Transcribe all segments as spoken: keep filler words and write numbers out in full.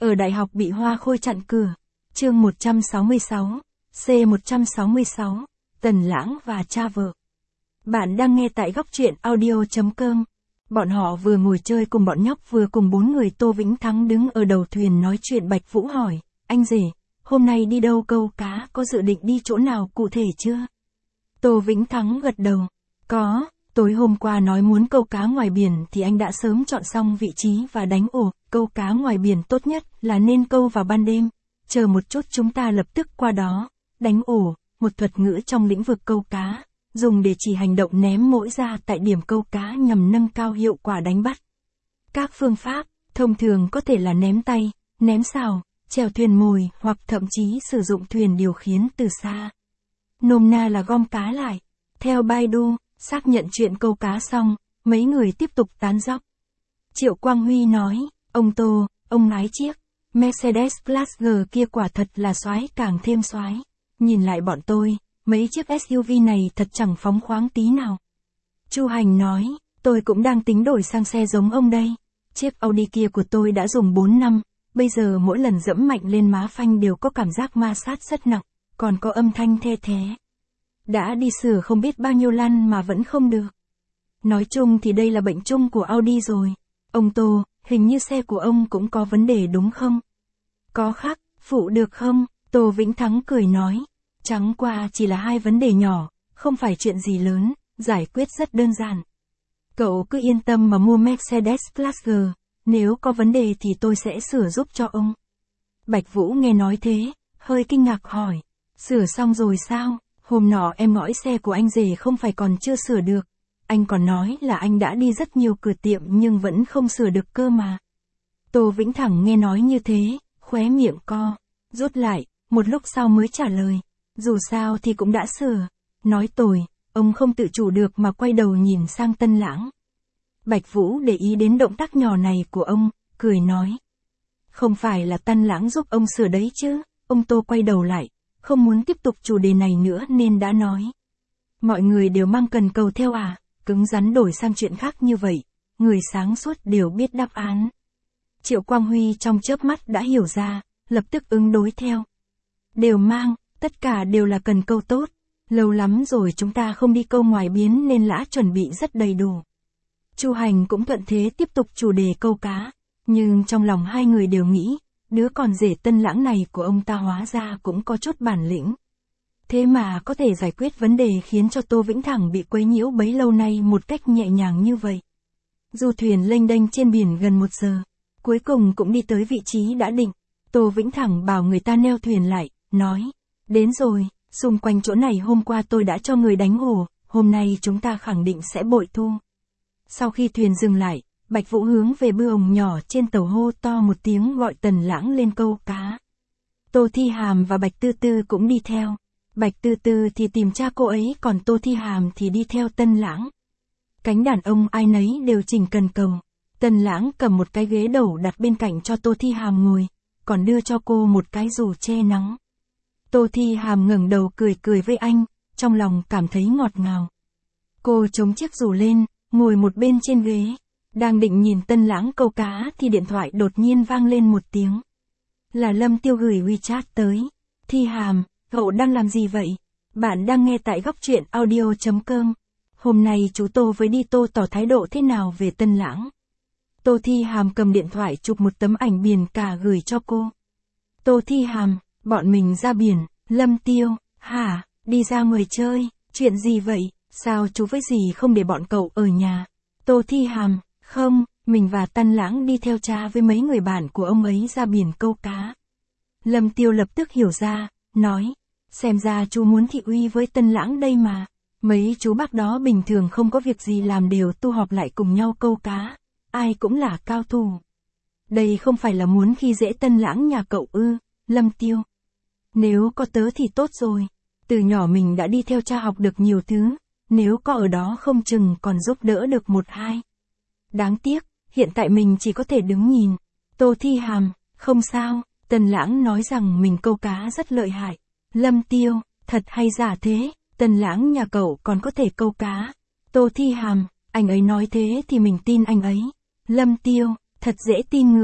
Ở đại học bị hoa khôi chặn cửa. Chương một trăm sáu mươi sáu, C một trăm sáu mươi sáu, Tần Lãng và cha vợ. Bạn đang nghe tại góc truyện audio chấm com. Bọn họ vừa ngồi chơi cùng bọn nhóc vừa cùng bốn người. Tô Vĩnh Thắng đứng ở đầu thuyền nói chuyện. Bạch Vũ hỏi, anh rể, hôm nay đi đâu câu cá, có dự định đi chỗ nào cụ thể chưa? Tô Vĩnh Thắng gật đầu, có, tối hôm qua nói muốn câu cá ngoài biển thì anh đã sớm chọn xong vị trí và đánh ổ. Câu cá ngoài biển tốt nhất là nên câu vào ban đêm, chờ một chút chúng ta lập tức qua đó, đánh ổ, một thuật ngữ trong lĩnh vực câu cá, dùng để chỉ hành động ném mỗi ra tại điểm câu cá nhằm nâng cao hiệu quả đánh bắt. Các phương pháp, thông thường có thể là ném tay, ném sào, chèo thuyền mồi hoặc thậm chí sử dụng thuyền điều khiển từ xa. Nôm na là gom cá lại. Theo Baidu, xác nhận chuyện câu cá xong, mấy người tiếp tục tán dóc. Triệu Quang Huy nói, ông Tô, ông lái chiếc Mercedes-Class G kia quả thật là soái càng thêm soái. Nhìn lại bọn tôi, mấy chiếc ét u vê này thật chẳng phóng khoáng tí nào. Chu Hành nói, tôi cũng đang tính đổi sang xe giống ông đây. Chiếc Audi kia của tôi đã dùng bốn năm, bây giờ mỗi lần dẫm mạnh lên má phanh đều có cảm giác ma sát rất nặng, còn có âm thanh the thé. Đã đi sửa không biết bao nhiêu lần mà vẫn không được. Nói chung thì đây là bệnh chung của Audi rồi. Ông Tô, hình như xe của ông cũng có vấn đề đúng không? Có khắc phụ được không? Tô Vĩnh Thắng cười nói. Chẳng qua chỉ là hai vấn đề nhỏ, không phải chuyện gì lớn, giải quyết rất đơn giản. Cậu cứ yên tâm mà mua Mercedes-Class G, nếu có vấn đề thì tôi sẽ sửa giúp cho ông. Bạch Vũ nghe nói thế, hơi kinh ngạc hỏi. Sửa xong rồi sao? Hôm nọ em ngõi xe của anh rể không phải còn chưa sửa được. Anh còn nói là anh đã đi rất nhiều cửa tiệm nhưng vẫn không sửa được cơ mà. Tô Vĩnh Thắng nghe nói như thế, khóe miệng co, rút lại, một lúc sau mới trả lời. Dù sao thì cũng đã sửa. Nói tồi, ông không tự chủ được mà quay đầu nhìn sang Tân Lãng. Bạch Vũ để ý đến động tác nhỏ này của ông, cười nói. Không phải là Tân Lãng giúp ông sửa đấy chứ? Ông Tô quay đầu lại, không muốn tiếp tục chủ đề này nữa nên đã nói. Mọi người đều mang cần cầu theo à, cứng rắn đổi sang chuyện khác như vậy, người sáng suốt đều biết đáp án. Triệu Quang Huy trong chớp mắt đã hiểu ra, lập tức ứng đối theo. Đều mang, tất cả đều là cần câu tốt, lâu lắm rồi chúng ta không đi câu ngoài biển nên lã chuẩn bị rất đầy đủ. Chu Hành cũng thuận thế tiếp tục chủ đề câu cá, nhưng trong lòng hai người đều nghĩ, đứa con rể Tân Lãng này của ông ta hóa ra cũng có chút bản lĩnh. Thế mà có thể giải quyết vấn đề khiến cho Tô Vĩnh Thắng bị quấy nhiễu bấy lâu nay một cách nhẹ nhàng như vậy. Du thuyền lênh đênh trên biển gần một giờ, cuối cùng cũng đi tới vị trí đã định. Tô Vĩnh Thắng bảo người ta neo thuyền lại, nói, đến rồi, xung quanh chỗ này hôm qua tôi đã cho người đánh ổ, hôm nay chúng ta khẳng định sẽ bội thu. Sau khi thuyền dừng lại, Bạch Vũ hướng về bư ồng nhỏ trên tàu hô to một tiếng gọi Tần Lãng lên câu cá. Tô Thi Hàm và Bạch Tư Tư cũng đi theo. Bạch Tư Tư thì tìm cha cô ấy, còn Tô Thi Hàm thì đi theo Tân Lãng. Cánh đàn ông ai nấy đều chỉnh cần cầu. Tân Lãng cầm một cái ghế đầu đặt bên cạnh cho Tô Thi Hàm ngồi, còn đưa cho cô một cái dù che nắng. Tô Thi Hàm ngẩng đầu cười cười với anh, trong lòng cảm thấy ngọt ngào. Cô chống chiếc dù lên, ngồi một bên trên ghế. Đang định nhìn Tân Lãng câu cá thì điện thoại đột nhiên vang lên một tiếng. Là Lâm Tiêu gửi WeChat tới. Thi Hàm, cậu đang làm gì vậy? Bạn đang nghe tại góc truyện audio chấm com. Hôm nay chú Tô với đi Tô tỏ thái độ thế nào về Tân Lãng? Tô Thi Hàm cầm điện thoại chụp một tấm ảnh biển cả gửi cho cô. Tô Thi Hàm, bọn mình ra biển. Lâm Tiêu, hả, đi ra ngoài chơi, chuyện gì vậy? Sao chú với dì không để bọn cậu ở nhà? Tô Thi Hàm, không, mình và Tân Lãng đi theo cha với mấy người bạn của ông ấy ra biển câu cá. Lâm Tiêu lập tức hiểu ra, nói, xem ra chú muốn thị uy với Tân Lãng đây mà. Mấy chú bác đó bình thường không có việc gì làm đều tu họp lại cùng nhau câu cá, ai cũng là cao thủ. Đây không phải là muốn khi dễ Tân Lãng nhà cậu ư? Lâm Tiêu, nếu có tớ thì tốt rồi, từ nhỏ mình đã đi theo cha học được nhiều thứ, nếu có ở đó không chừng còn giúp đỡ được một hai. Đáng tiếc, hiện tại mình chỉ có thể đứng nhìn. Tô Thi Hàm, không sao, Tân Lãng nói rằng mình câu cá rất lợi hại. Lâm Tiêu, thật hay giả thế, Tân Lãng nhà cậu còn có thể câu cá. Tô Thi Hàm, anh ấy nói thế thì mình tin anh ấy. Lâm Tiêu, thật dễ tin người,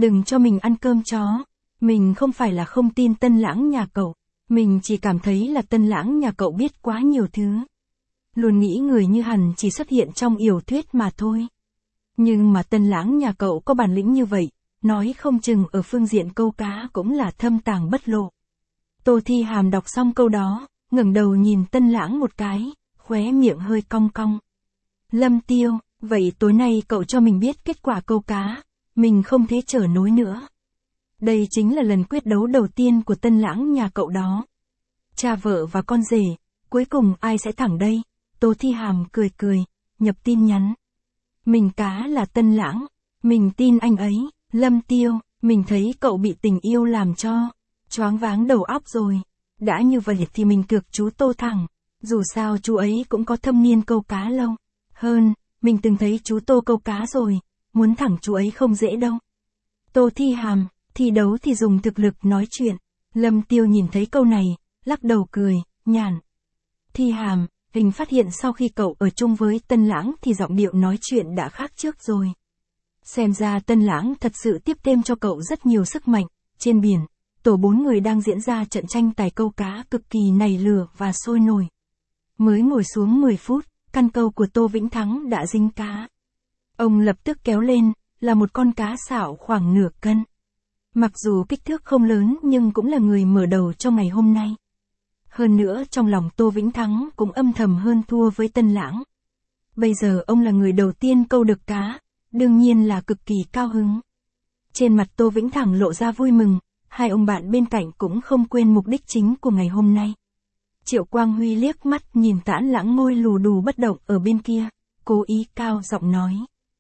Đừng cho mình ăn cơm chó. Mình không phải là không tin Tân Lãng nhà cậu. Mình chỉ cảm thấy là Tân Lãng nhà cậu biết quá nhiều thứ. Luôn nghĩ người như hắn chỉ xuất hiện trong yểu thuyết mà thôi. Nhưng mà Tân Lãng nhà cậu có bản lĩnh như vậy, nói không chừng ở phương diện câu cá cũng là thâm tàng bất lộ. Tô Thi Hàm đọc xong câu đó, ngẩng đầu nhìn Tân Lãng một cái, khóe miệng hơi cong cong. Lâm Tiêu, vậy tối nay cậu cho mình biết kết quả câu cá, mình không thể trở nối nữa. Đây chính là lần quyết đấu đầu tiên của Tân Lãng nhà cậu đó. Cha vợ và con rể, cuối cùng ai sẽ thẳng đây? Tô Thi Hàm cười cười, nhập tin nhắn. Mình cá là Tân Lãng, mình tin anh ấy. Lâm Tiêu, mình thấy cậu bị tình yêu làm cho choáng váng đầu óc rồi. Đã như vậy thì mình cược chú Tô thẳng, dù sao chú ấy cũng có thâm niên câu cá lâu. Hơn, mình từng thấy chú Tô câu cá rồi, muốn thẳng chú ấy không dễ đâu. Tô Thi Hàm, thi đấu thì dùng thực lực nói chuyện. Lâm Tiêu nhìn thấy câu này, lắc đầu cười, nhàn. Thi Hàm, hình phát hiện sau khi cậu ở chung với Tân Lãng thì giọng điệu nói chuyện đã khác trước rồi. Xem ra Tân Lãng thật sự tiếp thêm cho cậu rất nhiều sức mạnh. Trên biển, tổ bốn người đang diễn ra trận tranh tài câu cá cực kỳ nảy lửa và sôi nổi. Mới ngồi xuống mười phút, căn câu của Tô Vĩnh Thắng đã dính cá. Ông lập tức kéo lên, là một con cá sạo khoảng nửa cân. Mặc dù kích thước không lớn nhưng cũng là người mở đầu trong ngày hôm nay. Hơn nữa trong lòng Tô Vĩnh Thắng cũng âm thầm hơn thua với Tân Lãng. Bây giờ ông là người đầu tiên câu được cá, đương nhiên là cực kỳ cao hứng. Trên mặt Tô Vĩnh Thắng lộ ra vui mừng, hai ông bạn bên cạnh cũng không quên mục đích chính của ngày hôm nay. Triệu Quang Huy liếc mắt nhìn Tản Lãng ngồi lù đù bất động ở bên kia, cố ý cao giọng nói.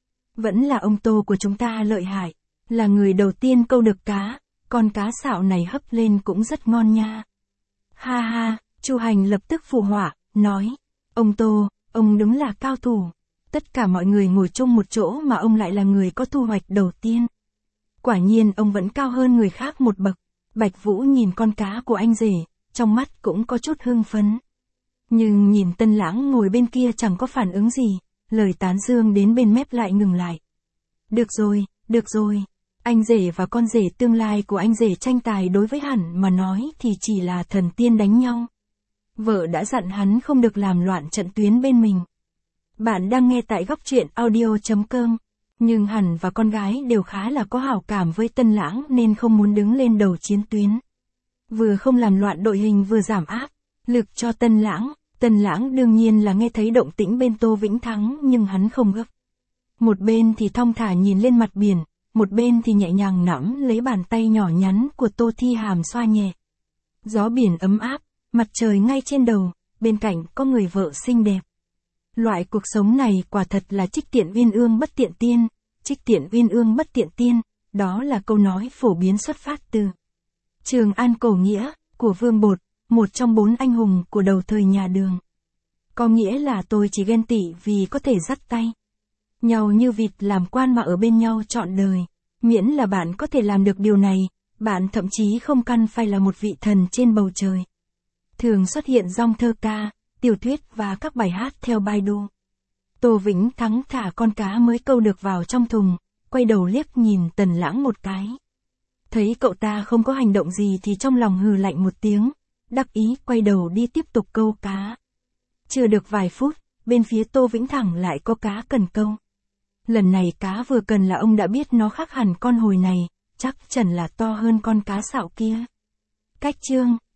Vẫn là ông Tô của chúng ta lợi hại, là người đầu tiên câu được cá, con cá sạo này hấp lên cũng rất ngon nha. Ha ha, Chu Hành lập tức phụ họa, nói, ông Tô, ông đúng là cao thủ. Tất cả mọi người ngồi chung một chỗ mà ông lại là người có thu hoạch đầu tiên. Quả nhiên ông vẫn cao hơn người khác một bậc. Bạch Vũ nhìn con cá của anh rể, trong mắt cũng có chút hưng phấn. Nhưng nhìn Tân Lãng ngồi bên kia chẳng có phản ứng gì, lời tán dương đến bên mép lại ngừng lại. Được rồi, được rồi. Anh rể và con rể tương lai của anh rể tranh tài đối với hắn mà nói thì chỉ là thần tiên đánh nhau. Vợ đã dặn hắn không được làm loạn trận tuyến bên mình. Bạn đang nghe tại góc truyện audio chấm com. Nhưng hắn và con gái đều khá là có hảo cảm với Tân Lãng nên không muốn đứng lên đầu chiến tuyến. Vừa không làm loạn đội hình vừa giảm áp lực cho Tân Lãng. Tân Lãng đương nhiên là nghe thấy động tĩnh bên Tô Vĩnh Thắng nhưng hắn không gấp. Một bên thì thong thả nhìn lên mặt biển, một bên thì nhẹ nhàng nắm lấy bàn tay nhỏ nhắn của Tô Thi Hàm xoa nhẹ. Gió biển ấm áp, mặt trời ngay trên đầu, bên cạnh có người vợ xinh đẹp. Loại cuộc sống này quả thật là trích tiện uyên ương bất tiện tiên, trích tiện uyên ương bất tiện tiên, đó là câu nói phổ biến xuất phát từ Trường An cổ nghĩa, của Vương Bột, một trong bốn anh hùng của đầu thời nhà Đường. Có nghĩa là tôi chỉ ghen tị vì có thể dắt tay nhau như vịt làm quan mà ở bên nhau trọn đời. Miễn là bạn có thể làm được điều này, bạn thậm chí không cần phải là một vị thần trên bầu trời. Thường xuất hiện dòng thơ ca, tiểu thuyết và các bài hát theo Baidu. Tô Vĩnh Thắng thả con cá mới câu được vào trong thùng, quay đầu liếc nhìn Tần Lãng một cái. Thấy cậu ta không có hành động gì thì trong lòng hừ lạnh một tiếng, đắc ý quay đầu đi tiếp tục câu cá. Chưa được vài phút, bên phía Tô Vĩnh Thắng lại có cá cần câu. Lần này cá vừa cần là ông đã biết nó khác hẳn con hồi này, chắc chắn là to hơn con cá sạo kia. Cách chương